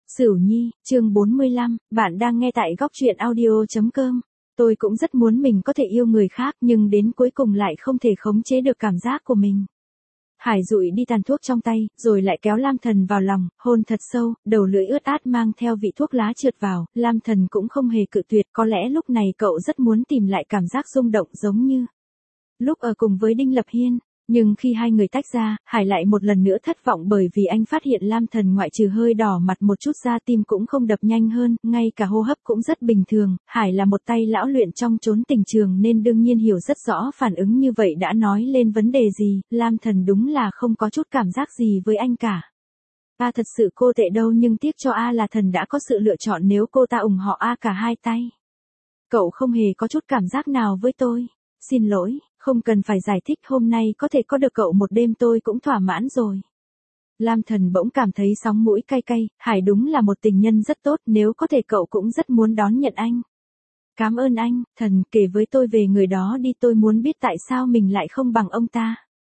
Sửu Nhi, chương 45, bạn đang nghe tại góc truyện audio.com. Tôi cũng rất muốn mình có thể yêu người khác nhưng đến cuối cùng lại không thể khống chế được cảm giác của mình. Hải dụi đi tàn thuốc trong tay, rồi lại kéo Lam Thần vào lòng, hôn thật sâu, đầu lưỡi ướt át mang theo vị thuốc lá trượt vào, Lam Thần cũng không hề cự tuyệt, có lẽ lúc này cậu rất muốn tìm lại cảm giác rung động giống như lúc ở cùng với Đinh Lập Hiên. Nhưng khi hai người tách ra, Hải lại một lần nữa thất vọng bởi vì anh phát hiện Lam Thần ngoại trừ hơi đỏ mặt một chút ra tim cũng không đập nhanh hơn, ngay cả hô hấp cũng rất bình thường. Hải là một tay lão luyện trong chốn tình trường nên đương nhiên hiểu rất rõ phản ứng như vậy đã nói lên vấn đề gì. Lam Thần đúng là không có chút cảm giác gì với anh cả. A thật sự cô tệ đâu, nhưng tiếc cho A là Thần đã có sự lựa chọn nếu cô ta ủng họ A cả hai tay. Cậu không hề có chút cảm giác nào với tôi. Xin lỗi, không cần phải giải thích, hôm nay có thể có được cậu một đêm tôi cũng thỏa mãn rồi. Lam Thần bỗng cảm thấy sóng mũi cay cay, Hải đúng là một tình nhân rất tốt, nếu có thể cậu cũng rất muốn đón nhận anh. Cảm ơn anh, Thần, kể với tôi về người đó đi, tôi muốn biết tại sao mình lại không bằng ông ta.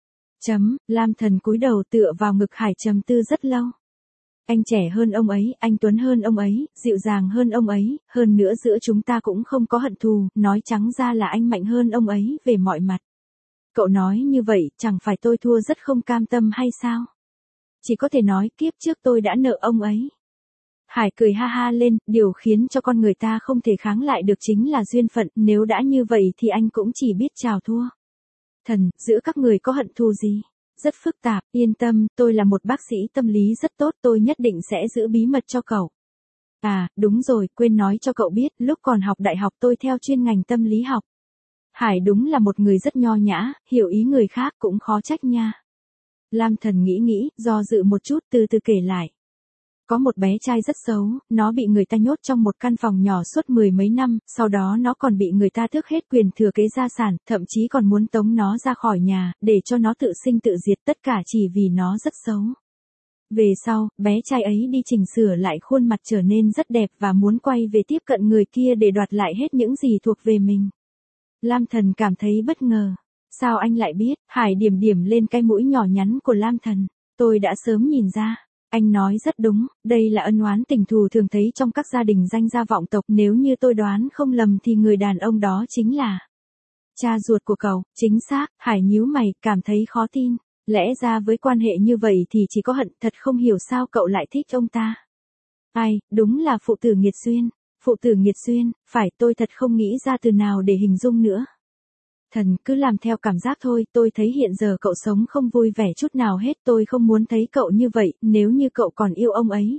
Lam Thần cúi đầu tựa vào ngực Hải trầm tư rất lâu. Anh trẻ hơn ông ấy, anh tuấn hơn ông ấy, dịu dàng hơn ông ấy, hơn nữa giữa chúng ta cũng không có hận thù, nói trắng ra là anh mạnh hơn ông ấy về mọi mặt. Cậu nói như vậy, chẳng phải tôi thua rất không cam tâm hay sao? Chỉ có thể nói kiếp trước tôi đã nợ ông ấy. Hải cười ha ha lên, điều khiến cho con người ta không thể kháng lại được chính là duyên phận, nếu đã như vậy thì anh cũng chỉ biết chào thua. Thần, giữa các người có hận thù gì? Rất phức tạp, yên tâm, tôi là một bác sĩ tâm lý rất tốt, tôi nhất định sẽ giữ bí mật cho cậu. À, đúng rồi, quên nói cho cậu biết, lúc còn học đại học tôi theo chuyên ngành tâm lý học. Hải đúng là một người rất nho nhã, hiểu ý người khác cũng khó trách nha. Lam Thần nghĩ, do dự một chút từ từ kể lại. Có một bé trai rất xấu, nó bị người ta nhốt trong một căn phòng nhỏ suốt 10 mấy năm, sau đó nó còn bị người ta tước hết quyền thừa kế gia sản, thậm chí còn muốn tống nó ra khỏi nhà, để cho nó tự sinh tự diệt, tất cả chỉ vì nó rất xấu. Về sau, bé trai ấy đi chỉnh sửa lại khuôn mặt trở nên rất đẹp và muốn quay về tiếp cận người kia để đoạt lại hết những gì thuộc về mình. Lam Thần cảm thấy bất ngờ. Sao anh lại biết? Hải điểm điểm lên cái mũi nhỏ nhắn của Lam Thần. Tôi đã sớm nhìn ra. Anh nói rất đúng, đây là ân oán tình thù thường thấy trong các gia đình danh gia vọng tộc, nếu như tôi đoán không lầm thì người đàn ông đó chính là cha ruột của cậu. Chính xác, Hải nhíu mày, cảm thấy khó tin. Lẽ ra với quan hệ như vậy thì chỉ có hận, thật không hiểu sao cậu lại thích ông ta. Ai, đúng là phụ tử nghiệt duyên. Phụ tử nghiệt duyên, phải, tôi thật không nghĩ ra từ nào để hình dung nữa. Thần, cứ làm theo cảm giác thôi, tôi thấy hiện giờ cậu sống không vui vẻ chút nào hết, tôi không muốn thấy cậu như vậy, nếu như cậu còn yêu ông ấy,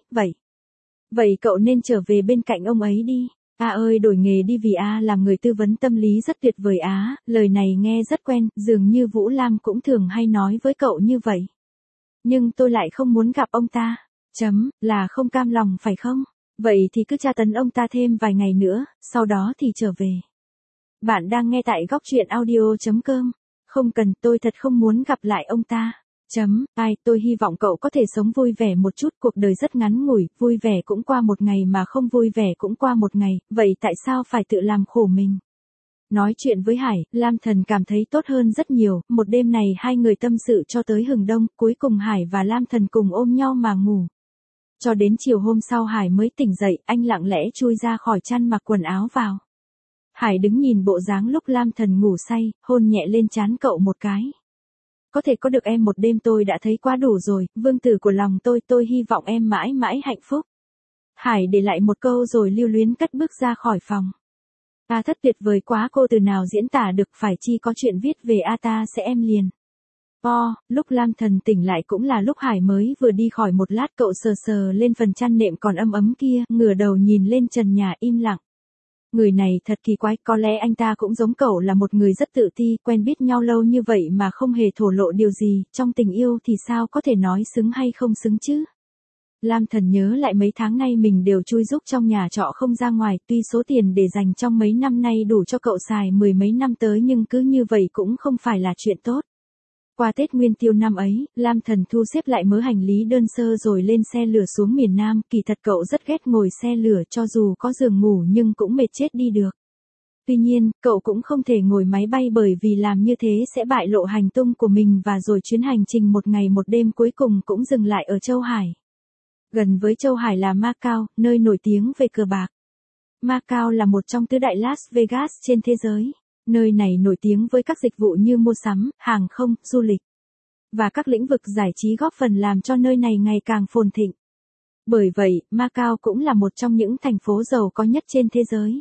vậy cậu nên trở về bên cạnh ông ấy đi. A ơi, đổi nghề đi vì A làm người tư vấn tâm lý rất tuyệt vời á, lời này nghe rất quen, dường như Vũ Lam cũng thường hay nói với cậu như vậy. Nhưng tôi lại không muốn gặp ông ta. Là không cam lòng phải không? Vậy thì cứ tra tấn ông ta thêm vài ngày nữa, sau đó thì trở về. Bạn đang nghe tại góc truyện audio.com. Không cần, tôi thật không muốn gặp lại ông ta. Tôi hy vọng cậu có thể sống vui vẻ một chút, cuộc đời rất ngắn ngủi, vui vẻ cũng qua một ngày mà không vui vẻ cũng qua một ngày, vậy tại sao phải tự làm khổ mình? Nói chuyện với Hải, Lam Thần cảm thấy tốt hơn rất nhiều, một đêm này hai người tâm sự cho tới hừng đông, cuối cùng Hải và Lam Thần cùng ôm nhau mà ngủ. Cho đến chiều hôm sau Hải mới tỉnh dậy, anh lặng lẽ chui ra khỏi chăn mặc quần áo vào. Hải đứng nhìn bộ dáng lúc Lam Thần ngủ say, hôn nhẹ lên trán cậu một cái. Có thể có được em một đêm tôi đã thấy quá đủ rồi, vương tử của lòng tôi hy vọng em mãi mãi hạnh phúc. Hải để lại một câu rồi lưu luyến cất bước ra khỏi phòng. A thất tuyệt vời quá, cô từ nào diễn tả được, phải chi có chuyện viết về A ta sẽ em liền. Lúc Lam Thần tỉnh lại cũng là lúc Hải mới vừa đi khỏi một lát, cậu sờ sờ lên phần chăn nệm còn ấm ấm kia, ngửa đầu nhìn lên trần nhà im lặng. Người này thật kỳ quái, có lẽ anh ta cũng giống cậu là một người rất tự ti, quen biết nhau lâu như vậy mà không hề thổ lộ điều gì, trong tình yêu thì sao có thể nói xứng hay không xứng chứ? Lam Thần nhớ lại mấy tháng nay mình đều chui rúc trong nhà trọ không ra ngoài, tuy số tiền để dành trong mấy năm nay đủ cho cậu xài 10 mấy năm tới nhưng cứ như vậy cũng không phải là chuyện tốt. Qua Tết Nguyên Tiêu năm ấy, Lam Thần thu xếp lại mớ hành lý đơn sơ rồi lên xe lửa xuống miền Nam, kỳ thật cậu rất ghét ngồi xe lửa cho dù có giường ngủ nhưng cũng mệt chết đi được. Tuy nhiên, cậu cũng không thể ngồi máy bay bởi vì làm như thế sẽ bại lộ hành tung của mình và rồi chuyến hành trình một ngày một đêm cuối cùng cũng dừng lại ở Châu Hải. Gần với Châu Hải là Macau, nơi nổi tiếng về cờ bạc. Macau là một trong tứ đại Las Vegas trên thế giới. Nơi này nổi tiếng với các dịch vụ như mua sắm, hàng không, du lịch và các lĩnh vực giải trí góp phần làm cho nơi này ngày càng phồn thịnh. Bởi vậy, Macau cũng là một trong những thành phố giàu có nhất trên thế giới.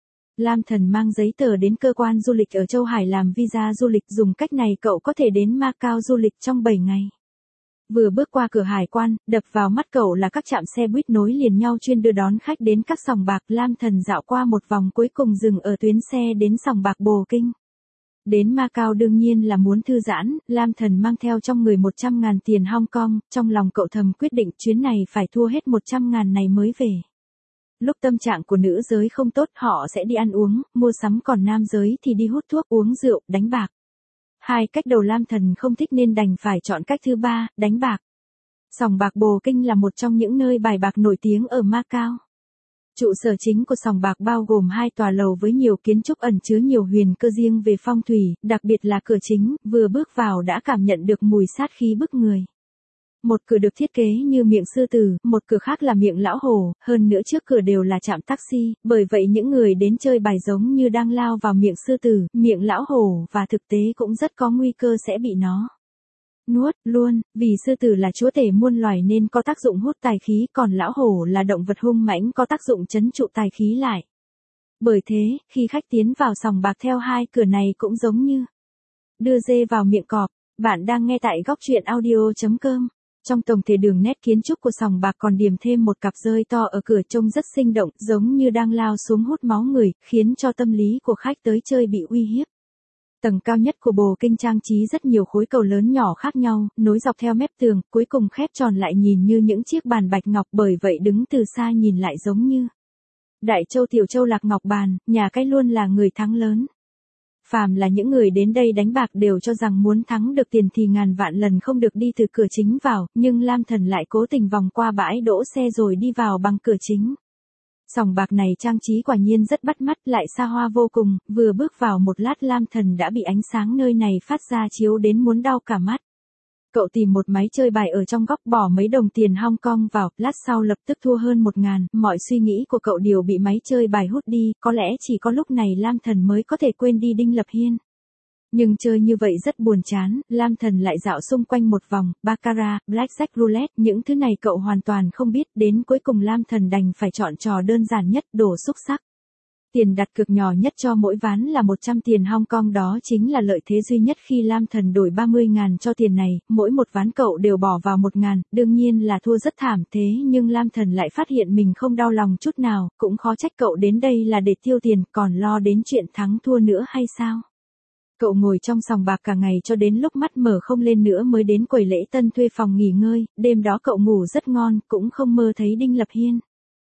Lam Thần mang giấy tờ đến cơ quan du lịch ở Châu Hải làm visa du lịch, dùng cách này cậu có thể đến Macau du lịch trong 7 ngày. Vừa bước qua cửa hải quan, đập vào mắt cậu là các trạm xe buýt nối liền nhau chuyên đưa đón khách đến các sòng bạc. Lam Thần dạo qua một vòng cuối cùng dừng ở tuyến xe đến sòng bạc Bồ Kinh. Đến Macau đương nhiên là muốn thư giãn, Lam Thần mang theo trong người 100.000 tiền Hong Kong, trong lòng cậu thầm quyết định chuyến này phải thua hết 100.000 này mới về. Lúc tâm trạng của nữ giới không tốt họ sẽ đi ăn uống, mua sắm, còn nam giới thì đi hút thuốc, uống rượu, đánh bạc. Hai cách đầu Lam Thần không thích nên đành phải chọn cách thứ ba, đánh bạc. Sòng bạc Bồ Kinh là một trong những nơi bài bạc nổi tiếng ở Macau. Trụ sở chính của sòng bạc bao gồm 2 tòa lầu với nhiều kiến trúc ẩn chứa nhiều huyền cơ riêng về phong thủy, đặc biệt là cửa chính, vừa bước vào đã cảm nhận được mùi sát khí bức người. Một cửa được thiết kế như miệng sư tử, một cửa khác là miệng lão hổ, hơn nữa trước cửa đều là trạm taxi, bởi vậy những người đến chơi bài giống như đang lao vào miệng sư tử, miệng lão hổ, và thực tế cũng rất có nguy cơ sẽ bị nó nuốt luôn, vì sư tử là chúa tể muôn loài nên có tác dụng hút tài khí, còn lão hổ là động vật hung mãnh có tác dụng trấn trụ tài khí lại. Bởi thế, khi khách tiến vào sòng bạc theo 2 cửa này cũng giống như đưa dê vào miệng cọp. Bạn đang nghe tại góc truyện audio.com. Trong tổng thể đường nét kiến trúc của sòng bạc còn điểm thêm một cặp rơi to ở cửa trông rất sinh động, giống như đang lao xuống hút máu người, khiến cho tâm lý của khách tới chơi bị uy hiếp. Tầng cao nhất của Bồ Kinh trang trí rất nhiều khối cầu lớn nhỏ khác nhau, nối dọc theo mép tường, cuối cùng khép tròn lại nhìn như những chiếc bàn bạch ngọc, bởi vậy đứng từ xa nhìn lại giống như Đại Châu Tiểu Châu Lạc Ngọc Bàn, nhà cái luôn là người thắng lớn. Phàm là những người đến đây đánh bạc đều cho rằng muốn thắng được tiền thì ngàn vạn lần không được đi từ cửa chính vào, nhưng Lam Thần lại cố tình vòng qua bãi đỗ xe rồi đi vào bằng cửa chính. Sòng bạc này trang trí quả nhiên rất bắt mắt, lại xa hoa vô cùng, vừa bước vào một lát Lam Thần đã bị ánh sáng nơi này phát ra chiếu đến muốn đau cả mắt. Cậu tìm một máy chơi bài ở trong góc, bỏ mấy đồng tiền Hong Kong vào, lát sau lập tức thua hơn 1.000, mọi suy nghĩ của cậu đều bị máy chơi bài hút đi, có lẽ chỉ có lúc này Lam Thần mới có thể quên đi Đinh Lập Hiên. Nhưng chơi như vậy rất buồn chán, Lam Thần lại dạo xung quanh một vòng, baccarat, blackjack, roulette, những thứ này cậu hoàn toàn không biết, đến cuối cùng Lam Thần đành phải chọn trò đơn giản nhất, đổ xúc xắc. Tiền đặt cược nhỏ nhất cho mỗi ván là 100 tiền Hong Kong, đó chính là lợi thế duy nhất khi Lam Thần đổi 30.000 cho tiền này, mỗi một ván cậu đều bỏ vào 1.000, đương nhiên là thua rất thảm, thế nhưng Lam Thần lại phát hiện mình không đau lòng chút nào, cũng khó trách cậu đến đây là để tiêu tiền, còn lo đến chuyện thắng thua nữa hay sao? Cậu ngồi trong sòng bạc cả ngày cho đến lúc mắt mở không lên nữa mới đến quầy lễ tân thuê phòng nghỉ ngơi, đêm đó cậu ngủ rất ngon, cũng không mơ thấy Đinh Lập Hiên.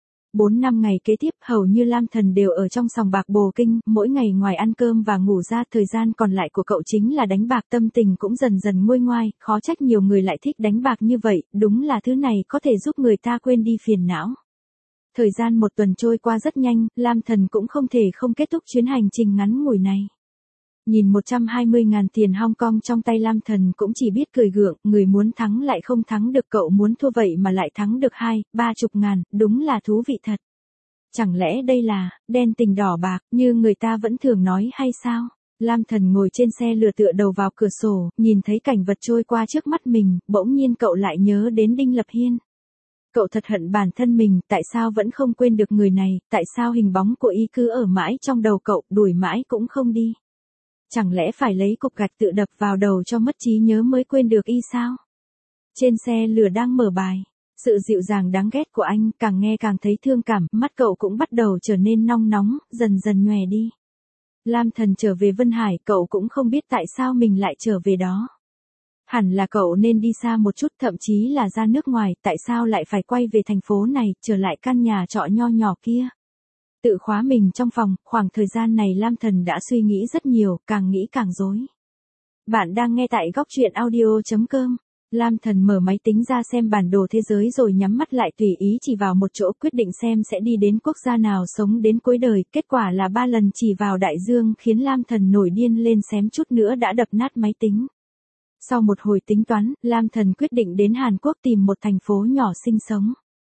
4-5 ngày kế tiếp hầu như Lam Thần đều ở trong sòng bạc Bồ Kinh, mỗi ngày ngoài ăn cơm và ngủ ra, thời gian còn lại của cậu chính là đánh bạc, tâm tình cũng dần dần nguôi ngoai, khó trách nhiều người lại thích đánh bạc như vậy, đúng là thứ này có thể giúp người ta quên đi phiền não. Thời gian một tuần trôi qua rất nhanh, Lam Thần cũng không thể không kết thúc chuyến hành trình ngắn ngủi này. Nhìn 120.000 tiền Hong Kong trong tay Lam Thần cũng chỉ biết cười gượng, người muốn thắng lại không thắng được, cậu muốn thua vậy mà lại thắng được 20-30 ngàn, đúng là thú vị thật. Chẳng lẽ đây là đen tình đỏ bạc như người ta vẫn thường nói hay sao? Lam Thần ngồi trên xe lừa tựa đầu vào cửa sổ, nhìn thấy cảnh vật trôi qua trước mắt mình, bỗng nhiên cậu lại nhớ đến Đinh Lập Hiên. Cậu thật hận bản thân mình, tại sao vẫn không quên được người này, tại sao hình bóng của y cứ ở mãi trong đầu cậu, đuổi mãi cũng không đi. Chẳng lẽ phải lấy cục gạch tự đập vào đầu cho mất trí nhớ mới quên được y sao? Trên xe lửa đang mở bài, sự dịu dàng đáng ghét của anh càng nghe càng thấy thương cảm, mắt cậu cũng bắt đầu trở nên nong nóng, dần dần nhòe đi. Lam Thần trở về Vân Hải, cậu cũng không biết tại sao mình lại trở về đó. Hẳn là cậu nên đi xa một chút, thậm chí là ra nước ngoài, tại sao lại phải quay về thành phố này, trở lại căn nhà trọ nho nhỏ kia. Tự khóa mình trong phòng, khoảng thời gian này Lam Thần đã suy nghĩ rất nhiều, càng nghĩ càng rối. Bạn đang nghe tại góc truyện audio.com. Lam Thần mở máy tính ra xem bản đồ thế giới rồi nhắm mắt lại tùy ý chỉ vào một chỗ, quyết định xem sẽ đi đến quốc gia nào sống đến cuối đời, kết quả là 3 lần chỉ vào đại dương khiến Lam Thần nổi điên lên, xém chút nữa đã đập nát máy tính. Sau một hồi tính toán, Lam Thần quyết định đến Hàn Quốc tìm một thành phố nhỏ sinh sống.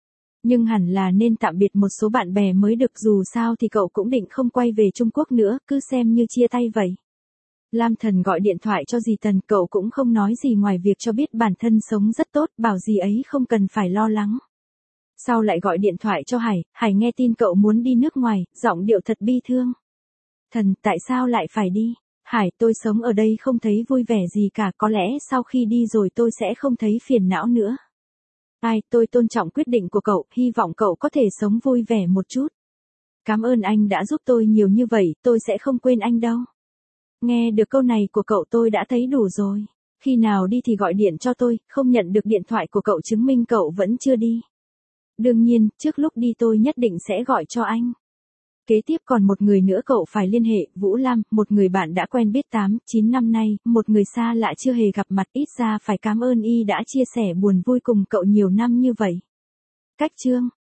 Nhưng hẳn là nên tạm biệt một số bạn bè mới được, dù sao thì cậu cũng định không quay về Trung Quốc nữa, cứ xem như chia tay vậy. Lam Thần gọi điện thoại cho dì Tần, cậu cũng không nói gì ngoài việc cho biết bản thân sống rất tốt, bảo dì ấy không cần phải lo lắng. Sau lại gọi điện thoại cho Hải nghe tin cậu muốn đi nước ngoài, giọng điệu thật bi thương. Thần, tại sao lại phải đi? Hải, tôi sống ở đây không thấy vui vẻ gì cả, có lẽ sau khi đi rồi tôi sẽ không thấy phiền não nữa. Tôi tôn trọng quyết định của cậu, hy vọng cậu có thể sống vui vẻ một chút. Cảm ơn anh đã giúp tôi nhiều như vậy, tôi sẽ không quên anh đâu. Nghe được câu này của cậu tôi đã thấy đủ rồi. Khi nào đi thì gọi điện cho tôi, không nhận được điện thoại của cậu chứng minh cậu vẫn chưa đi. Đương nhiên, trước lúc đi tôi nhất định sẽ gọi cho anh. Kế tiếp còn một người nữa cậu phải liên hệ, Vũ Lam, một người bạn đã quen biết 8-9 năm nay, một người xa lạ chưa hề gặp mặt, ít ra phải cảm ơn y đã chia sẻ buồn vui cùng cậu nhiều năm như vậy. Cách chương